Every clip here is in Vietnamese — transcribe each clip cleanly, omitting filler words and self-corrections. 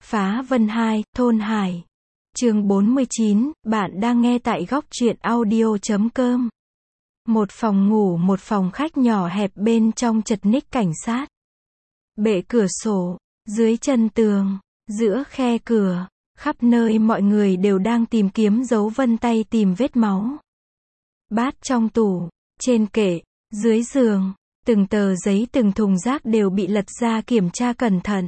Phá Vân 2, Thôn Hải. Chương 49, bạn đang nghe tại góc truyện audio.com. Một phòng ngủ, một phòng khách nhỏ hẹp bên trong chật ních cảnh sát. Bệ cửa sổ, dưới chân tường, giữa khe cửa, khắp nơi mọi người đều đang tìm kiếm dấu vân tay, tìm vết máu. Bát trong tủ, trên kệ, dưới giường, từng tờ giấy, từng thùng rác đều bị lật ra kiểm tra cẩn thận.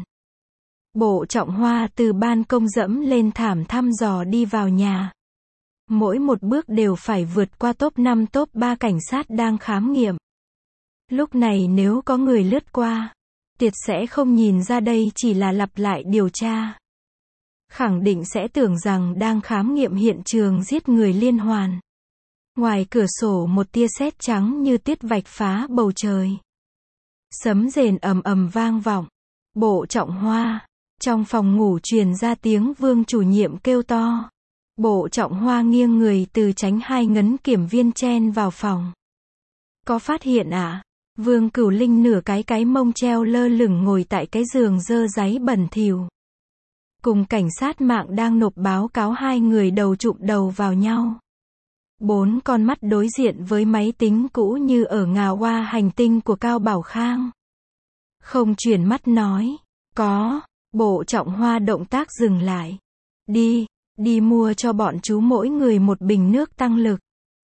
Bộ Trọng Hoa từ ban công dẫm lên thảm thăm dò đi vào nhà. Mỗi một bước đều phải vượt qua top 5 top 3 cảnh sát đang khám nghiệm. Lúc này nếu có người lướt qua, tuyệt sẽ không nhìn ra đây chỉ là lặp lại điều tra. Khẳng định sẽ tưởng rằng đang khám nghiệm hiện trường giết người liên hoàn. Ngoài cửa sổ một tia sét trắng như tuyết vạch phá bầu trời. Sấm rền ầm ầm vang vọng. Bộ Trọng Hoa. Trong phòng ngủ truyền ra tiếng Vương chủ nhiệm kêu to. Bộ Trọng Hoa nghiêng người từ tránh hai ngấn kiểm viên chen vào phòng. Có phát hiện à? Vương Cửu Linh nửa cái mông treo lơ lửng ngồi tại cái giường dơ dáy bẩn thỉu. Cùng cảnh sát mạng đang nộp báo cáo, hai người đầu chụm đầu vào nhau. Bốn con mắt đối diện với máy tính cũ như ở ngà hoa hành tinh của Cao Bảo Khang. Không chuyển mắt nói. Có. Bộ Trọng Hoa động tác dừng lại. Đi mua cho bọn chú mỗi người một bình nước tăng lực.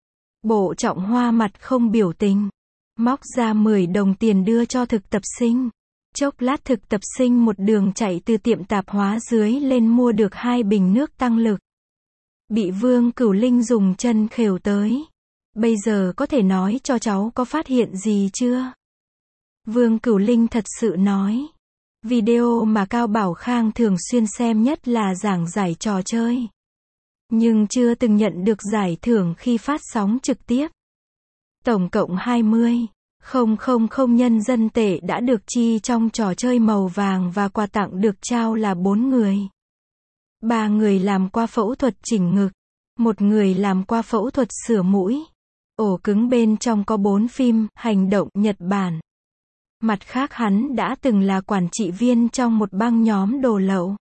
Bộ Trọng Hoa mặt không biểu tình. Móc ra 10 đồng tiền đưa cho thực tập sinh. Chốc lát thực tập sinh một đường chạy từ tiệm tạp hóa dưới lên mua được 2 bình nước tăng lực. Bị Vương Cửu Linh dùng chân khều tới. Bây giờ có thể nói cho cháu có phát hiện gì chưa? Vương Cửu Linh thật sự nói. Video mà Cao Bảo Khang thường xuyên xem nhất là giảng giải trò chơi. Nhưng chưa từng nhận được giải thưởng khi phát sóng trực tiếp. Tổng cộng 20.000 nhân dân tệ đã được chi trong trò chơi màu vàng và quà tặng được trao là 4 người. 3 người làm qua phẫu thuật chỉnh ngực. 1 người làm qua phẫu thuật sửa mũi. Ổ cứng bên trong có 4 phim hành động Nhật Bản. Mặt khác hắn đã từng là quản trị viên trong một băng nhóm đồ lậu.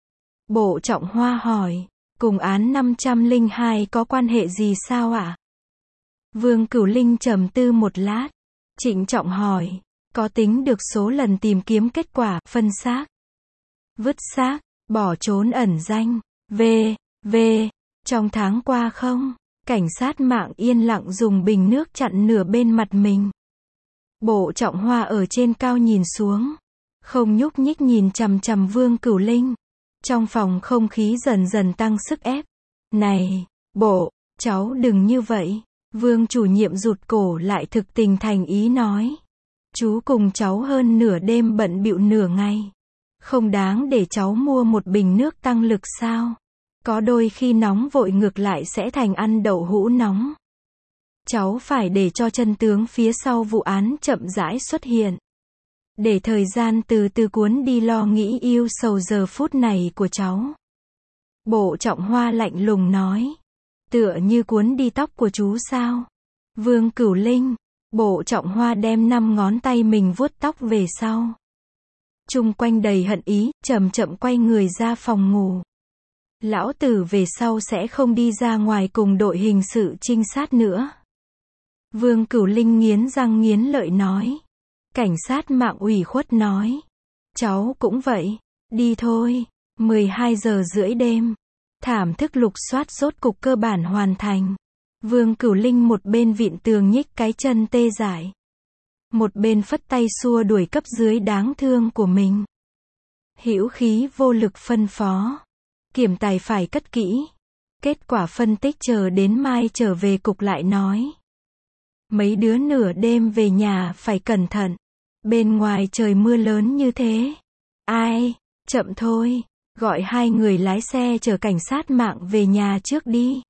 Bộ Trọng Hoa hỏi, cùng án 502 có quan hệ gì sao ạ? Vương Cửu Linh trầm tư một lát, trịnh trọng hỏi, có tính được số lần tìm kiếm kết quả, phân xác, vứt xác, bỏ trốn ẩn danh, v. Trong tháng qua không? Cảnh sát mạng yên lặng dùng bình nước chặn nửa bên mặt mình. Bộ Trọng Hoa ở trên cao nhìn xuống, không nhúc nhích nhìn chằm chằm Vương Cửu Linh. Trong phòng không khí dần dần tăng sức ép. Này, bộ, cháu đừng như vậy. Vương chủ nhiệm rụt cổ lại, thực tình thành ý nói. Chú cùng cháu hơn nửa đêm bận bịu nửa ngày. Không đáng để cháu mua một bình nước tăng lực sao? Có đôi khi nóng vội ngược lại sẽ thành ăn đậu hũ nóng. Cháu phải để cho chân tướng phía sau vụ án chậm rãi xuất hiện. Để thời gian từ từ cuốn đi lo nghĩ yêu sầu giờ phút này của cháu. Bộ Trọng Hoa lạnh lùng nói. Tựa như cuốn đi tóc của chú sao? Vương Cửu Linh. Bộ Trọng Hoa đem 5 ngón tay mình vuốt tóc về sau. Chung quanh đầy hận ý, chậm chậm quay người ra phòng ngủ. Lão tử về sau sẽ không đi ra ngoài cùng đội hình sự trinh sát nữa. Vương Cửu Linh nghiến răng nghiến lợi nói. Cảnh sát mạng ủy khuất nói. Cháu cũng vậy. Đi thôi. 12 giờ rưỡi đêm. Thảm thức lục soát rốt cục cơ bản hoàn thành. Vương Cửu Linh một bên vịn tường nhích cái chân tê dại. Một bên phất tay xua đuổi cấp dưới đáng thương của mình. Hữu khí vô lực phân phó. Kiểm tài phải cất kỹ. Kết quả phân tích chờ đến mai trở về cục lại nói. Mấy đứa nửa đêm về nhà phải cẩn thận. Bên ngoài trời mưa lớn như thế. Ai, chậm thôi. Gọi 2 người lái xe chở cảnh sát mạng về nhà trước đi.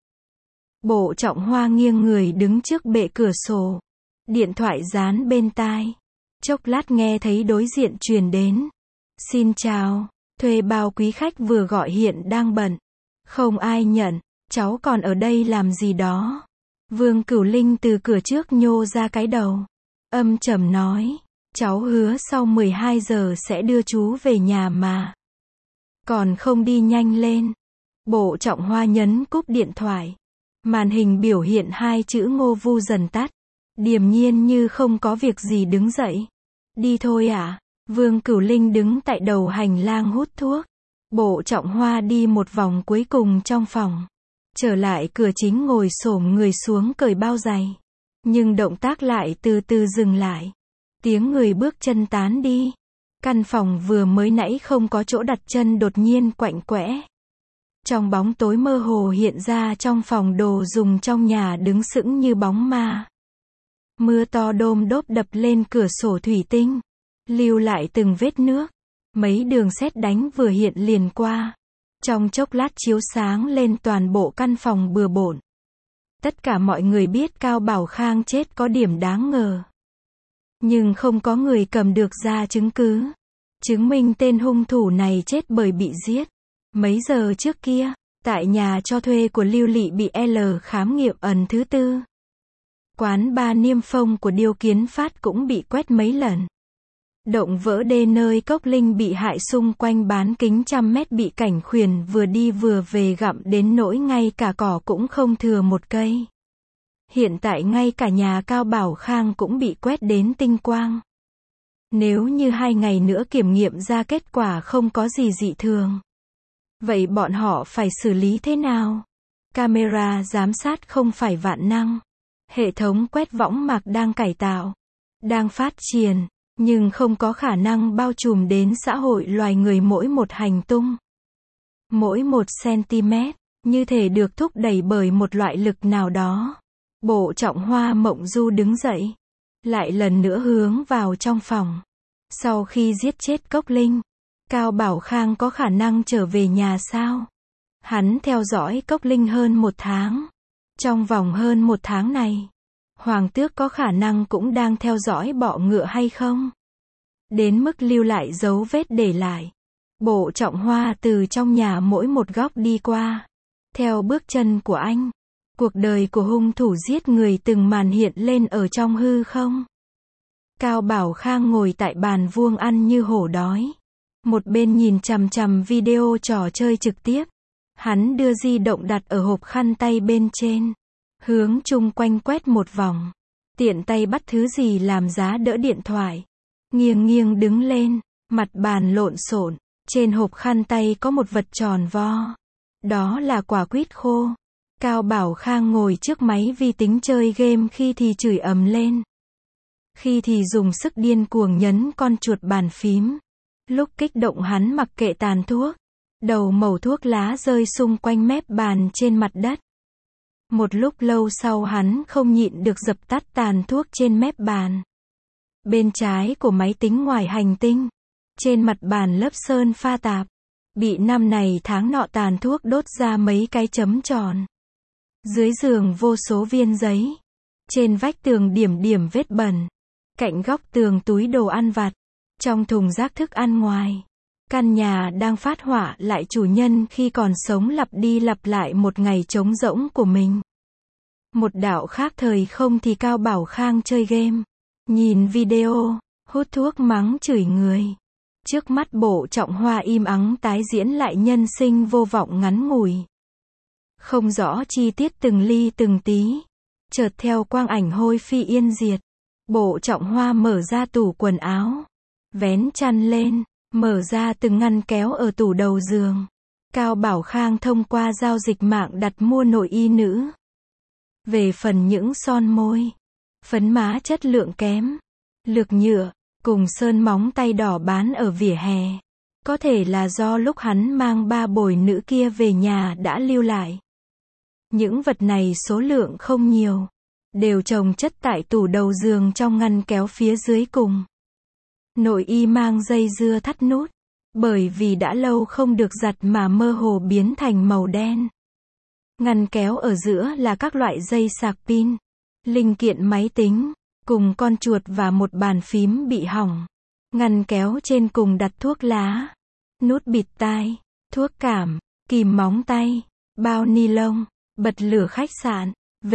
Bộ Trọng Hoa nghiêng người đứng trước bệ cửa sổ. Điện thoại dán bên tai. Chốc lát nghe thấy đối diện truyền đến. Xin chào, thuê bao quý khách vừa gọi hiện đang bận. Không ai nhận, cháu còn ở đây làm gì đó? Vương Cửu Linh từ cửa trước nhô ra cái đầu. Âm trầm nói. Cháu hứa sau 12 giờ sẽ đưa chú về nhà mà. Còn không đi nhanh lên. Bộ Trọng Hoa nhấn cúp điện thoại. Màn hình biểu hiện hai chữ Ngô Vu dần tắt. Điềm nhiên như không có việc gì đứng dậy. Đi thôi ạ. Vương Cửu Linh đứng tại đầu hành lang hút thuốc. Bộ Trọng Hoa đi một vòng cuối cùng trong phòng. Trở lại cửa chính ngồi xổm người xuống cởi bao giày. Nhưng động tác lại từ từ dừng lại. Tiếng người bước chân tán đi. Căn phòng vừa mới nãy không có chỗ đặt chân đột nhiên quạnh quẽ. Trong bóng tối mơ hồ hiện ra trong phòng đồ dùng trong nhà đứng sững như bóng ma. Mưa to đôm đốp đập lên cửa sổ thủy tinh. Lưu lại từng vết nước. Mấy đường sét đánh vừa hiện liền qua. Trong chốc lát chiếu sáng lên toàn bộ căn phòng bừa bộn. Tất cả mọi người biết Cao Bảo Khang chết có điểm đáng ngờ. Nhưng không có người cầm được ra chứng cứ. Chứng minh tên hung thủ này chết bởi bị giết. Mấy giờ trước kia, tại nhà cho thuê của Lưu Lị bị L khám nghiệm ẩn thứ tư. Quán bar Niêm Phong của Điêu Kiến Phát cũng bị quét mấy lần. Động vỡ đê nơi Cốc Linh bị hại xung quanh bán kính trăm mét bị cảnh khuyển vừa đi vừa về gặm đến nỗi ngay cả cỏ cũng không thừa một cây. Hiện tại ngay cả nhà Cao Bảo Khang cũng bị quét đến tinh quang. Nếu như 2 ngày nữa kiểm nghiệm ra kết quả không có gì dị thường. Vậy bọn họ phải xử lý thế nào? Camera giám sát không phải vạn năng. Hệ thống quét võng mạc đang cải tạo, đang phát triển, nhưng không có khả năng bao trùm đến xã hội loài người mỗi một hành tung. Mỗi 1 cm, như thể được thúc đẩy bởi một loại lực nào đó. Bộ Trọng Hoa mộng du đứng dậy. Lại lần nữa hướng vào trong phòng. Sau khi giết chết Cốc Linh, Cao Bảo Khang có khả năng trở về nhà sao? Hắn theo dõi Cốc Linh hơn 1 tháng. Trong vòng hơn 1 tháng này, Hoàng tước có khả năng cũng đang theo dõi bọ ngựa hay không? Đến mức lưu lại dấu vết để lại. Bộ Trọng Hoa từ trong nhà mỗi một góc đi qua. Theo bước chân của anh, cuộc đời của hung thủ giết người từng màn hiện lên ở trong hư không. Cao Bảo Khang ngồi tại bàn vuông ăn như hổ đói. Một bên nhìn chằm chằm video trò chơi trực tiếp. Hắn đưa di động đặt ở hộp khăn tay bên trên. Hướng chung quanh quét một vòng. Tiện tay bắt thứ gì làm giá đỡ điện thoại. Nghiêng nghiêng đứng lên. Mặt bàn lộn xộn. Trên hộp khăn tay có một vật tròn vo. Đó là quả quýt khô. Cao Bảo Khang ngồi trước máy vi tính chơi game, khi thì chửi ầm lên. Khi thì dùng sức điên cuồng nhấn con chuột bàn phím. Lúc kích động hắn mặc kệ tàn thuốc. Đầu mẩu thuốc lá rơi xung quanh mép bàn trên mặt đất. Một lúc lâu sau hắn không nhịn được dập tắt tàn thuốc trên mép bàn. Bên trái của máy tính ngoài hành tinh. Trên mặt bàn lớp sơn pha tạp. Bị năm này tháng nọ tàn thuốc đốt ra mấy cái chấm tròn. Dưới giường vô số viên giấy. Trên vách tường điểm điểm vết bẩn. Cạnh góc tường túi đồ ăn vặt. Trong thùng rác thức ăn ngoài. Căn nhà đang phát họa lại chủ nhân khi còn sống lặp đi lặp lại một ngày trống rỗng của mình. Một đạo khác thời không thì Cao Bảo Khang chơi game. Nhìn video, hút thuốc mắng chửi người. Trước mắt Bộ Trọng Hoa im ắng tái diễn lại nhân sinh vô vọng ngắn ngủi. Không rõ chi tiết từng ly từng tí. Chợt theo quang ảnh hôi phi yên diệt. Bộ Trọng Hoa mở ra tủ quần áo. Vén chăn lên. Mở ra từng ngăn kéo ở tủ đầu giường. Cao Bảo Khang thông qua giao dịch mạng đặt mua nội y nữ. Về phần những son môi, phấn má chất lượng kém, lược nhựa, cùng sơn móng tay đỏ bán ở vỉa hè. Có thể là do lúc hắn mang 3 bồi nữ kia về nhà đã lưu lại. Những vật này số lượng không nhiều. Đều chồng chất tại tủ đầu giường trong ngăn kéo phía dưới cùng. Nội y mang dây dưa thắt nút. Bởi vì đã lâu không được giặt mà mơ hồ biến thành màu đen. Ngăn kéo ở giữa là các loại dây sạc pin, linh kiện máy tính, cùng con chuột và một bàn phím bị hỏng. Ngăn kéo trên cùng đặt thuốc lá, nút bịt tai, thuốc cảm, kìm móng tay, bao ni lông, bật lửa khách sạn,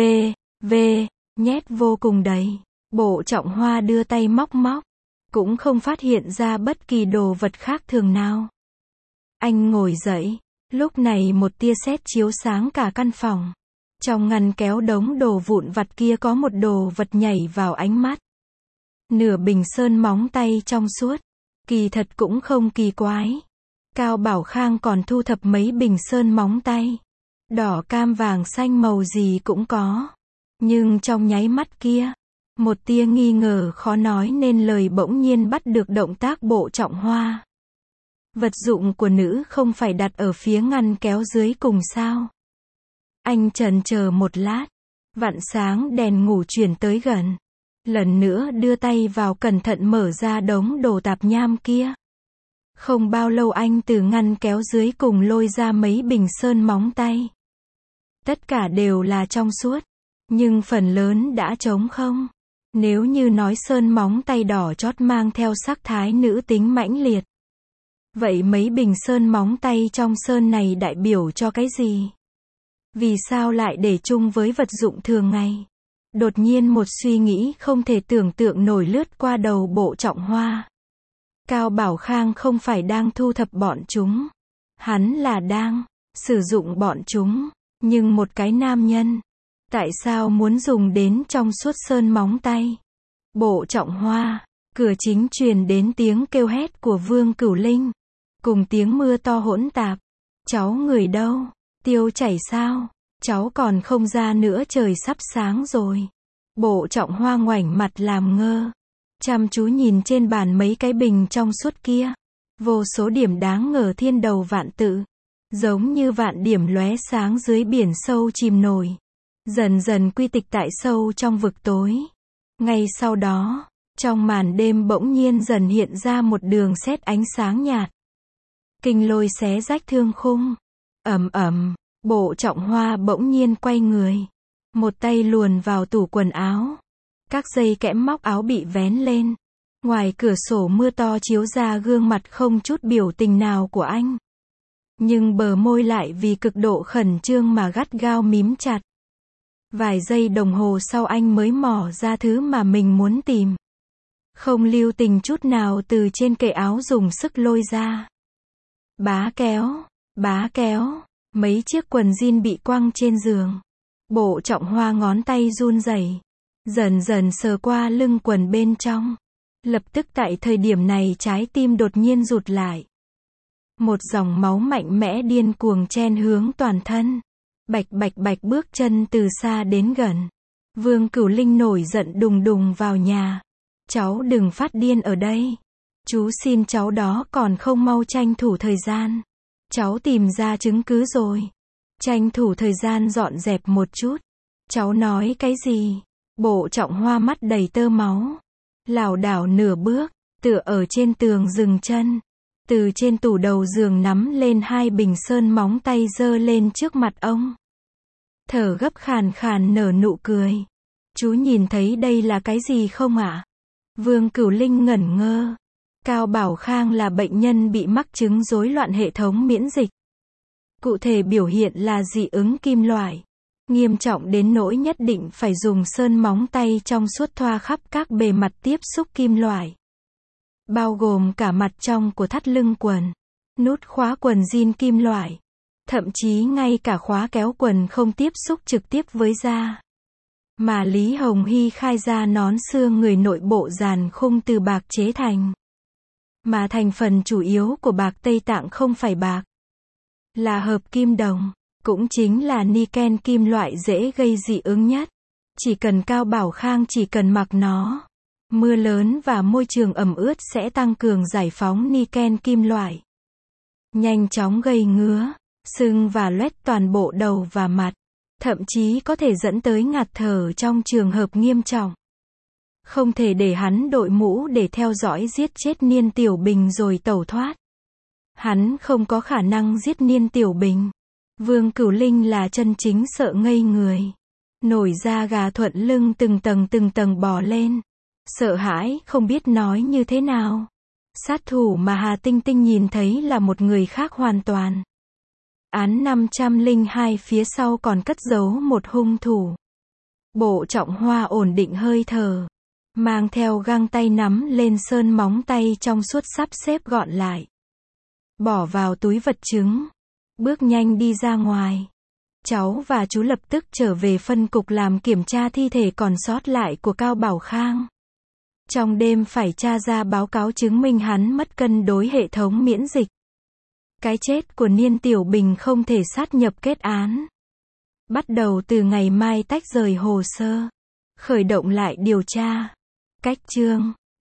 nhét vô cùng đầy. Bộ Trọng Hoa đưa tay móc, cũng không phát hiện ra bất kỳ đồ vật khác thường nào. Anh ngồi dậy. Lúc này một tia sét chiếu sáng cả căn phòng. Trong ngăn kéo đống đồ vụn vặt kia có một đồ vật nhảy vào ánh mắt. Nửa bình sơn móng tay trong suốt. Kỳ thật cũng không kỳ quái. Cao Bảo Khang còn thu thập mấy bình sơn móng tay. Đỏ cam vàng xanh màu gì cũng có. Nhưng trong nháy mắt kia, một tia nghi ngờ khó nói nên lời bỗng nhiên bắt được động tác Bộ Trọng Hoa. Vật dụng của nữ không phải đặt ở phía ngăn kéo dưới cùng sao? Anh chần chờ một lát. Vặn sáng đèn ngủ chuyển tới gần. Lần nữa đưa tay vào cẩn thận mở ra đống đồ tạp nham kia. Không bao lâu anh từ ngăn kéo dưới cùng lôi ra mấy bình sơn móng tay. Tất cả đều là trong suốt. Nhưng phần lớn đã trống không. Nếu như nói sơn móng tay đỏ chót mang theo sắc thái nữ tính mãnh liệt. Vậy mấy bình sơn móng tay trong sơn này đại biểu cho cái gì? Vì sao lại để chung với vật dụng thường ngày? Đột nhiên một suy nghĩ không thể tưởng tượng nổi lướt qua đầu Bộ Trọng Hoa. Cao Bảo Khang không phải đang thu thập bọn chúng. Hắn là đang sử dụng bọn chúng. Nhưng một cái nam nhân. Tại sao muốn dùng đến trong suốt sơn móng tay? Bộ Trọng Hoa. Cửa chính truyền đến tiếng kêu hét của Vương Cửu Linh. Cùng tiếng mưa to hỗn tạp. Cháu người đâu? Tiêu chảy sao? Cháu còn không ra nữa, trời sắp sáng rồi. Bộ Trọng Hoa ngoảnh mặt làm ngơ. Chăm chú nhìn trên bàn mấy cái bình trong suốt kia. Vô số điểm đáng ngờ thiên đầu vạn tự. Giống như vạn điểm lóe sáng dưới biển sâu chìm nổi. Dần dần quy tịch tại sâu trong vực tối. Ngay sau đó, trong màn đêm bỗng nhiên dần hiện ra một đường sét ánh sáng nhạt. Kinh lôi xé rách thương khung. Ầm ầm, Bộ Trọng Hoa bỗng nhiên quay người. Một tay luồn vào tủ quần áo. Các dây kẽm móc áo bị vén lên. Ngoài cửa sổ mưa to chiếu ra gương mặt không chút biểu tình nào của anh. Nhưng bờ môi lại vì cực độ khẩn trương mà gắt gao mím chặt. Vài giây đồng hồ sau anh mới mò ra thứ mà mình muốn tìm. Không lưu tình chút nào từ trên kệ áo dùng sức lôi ra. Bá kéo, mấy chiếc quần jean bị quăng trên giường. Bộ Trọng Hoa ngón tay run rẩy, dần dần sờ qua lưng quần bên trong. Lập tức tại thời điểm này trái tim đột nhiên rụt lại. Một dòng máu mạnh mẽ điên cuồng chen hướng toàn thân. Bạch bạch bạch bước chân từ xa đến gần. Vương Cửu Linh nổi giận đùng đùng vào nhà. Cháu đừng phát điên ở đây. Chú xin cháu đó còn không mau tranh thủ thời gian. Cháu tìm ra chứng cứ rồi. Tranh thủ thời gian dọn dẹp một chút. Cháu nói cái gì? Bộ Trọng Hoa mắt đầy tơ máu. Lảo đảo nửa bước, tựa ở trên tường dừng chân. Từ trên tủ đầu giường nắm lên hai bình sơn móng tay giơ lên trước mặt ông. Thở gấp khàn khàn nở nụ cười. Chú nhìn thấy đây là cái gì không ạ? Vương Cửu Linh ngẩn ngơ. Cao Bảo Khang là bệnh nhân bị mắc chứng rối loạn hệ thống miễn dịch. Cụ thể biểu hiện là dị ứng kim loại. Nghiêm trọng đến nỗi nhất định phải dùng sơn móng tay trong suốt thoa khắp các bề mặt tiếp xúc kim loại. Bao gồm cả mặt trong của thắt lưng quần, nút khóa quần jean kim loại. Thậm chí ngay cả khóa kéo quần không tiếp xúc trực tiếp với da. Mà Lý Hồng Hy khai ra nón xương người nội bộ dàn khung từ bạc chế thành. Mà thành phần chủ yếu của bạc Tây Tạng không phải bạc, là hợp kim đồng, cũng chính là niken, kim loại dễ gây dị ứng nhất. Chỉ cần Cao Bảo Khang chỉ cần mặc nó, mưa lớn và môi trường ẩm ướt sẽ tăng cường giải phóng niken kim loại. Nhanh chóng gây ngứa, sưng và loét toàn bộ đầu và mặt. Thậm chí có thể dẫn tới ngạt thở trong trường hợp nghiêm trọng. Không thể để hắn đội mũ để theo dõi giết chết Niên Tiểu Bình rồi tẩu thoát. Hắn không có khả năng giết Niên Tiểu Bình. Vương Cửu Linh là chân chính sợ ngây người. Nổi da gà thuận lưng từng tầng bò lên. Sợ hãi không biết nói như thế nào. Sát thủ mà Hà Tinh Tinh nhìn thấy là một người khác hoàn toàn. Án 502 phía sau còn cất giấu một hung thủ. Bộ Trọng Hoa ổn định hơi thở. Mang theo găng tay nắm lên sơn móng tay trong suốt sắp xếp gọn lại. bỏ vào túi vật chứng, bước nhanh đi ra ngoài. Cháu và chú lập tức trở về phân cục làm kiểm tra thi thể còn sót lại của Cao Bảo Khang. Trong đêm phải tra ra báo cáo chứng minh hắn mất cân đối hệ thống miễn dịch. Cái chết của Niên Tiểu Bình không thể sát nhập kết án. Bắt đầu từ ngày mai tách rời hồ sơ, khởi động lại điều tra. Cách chương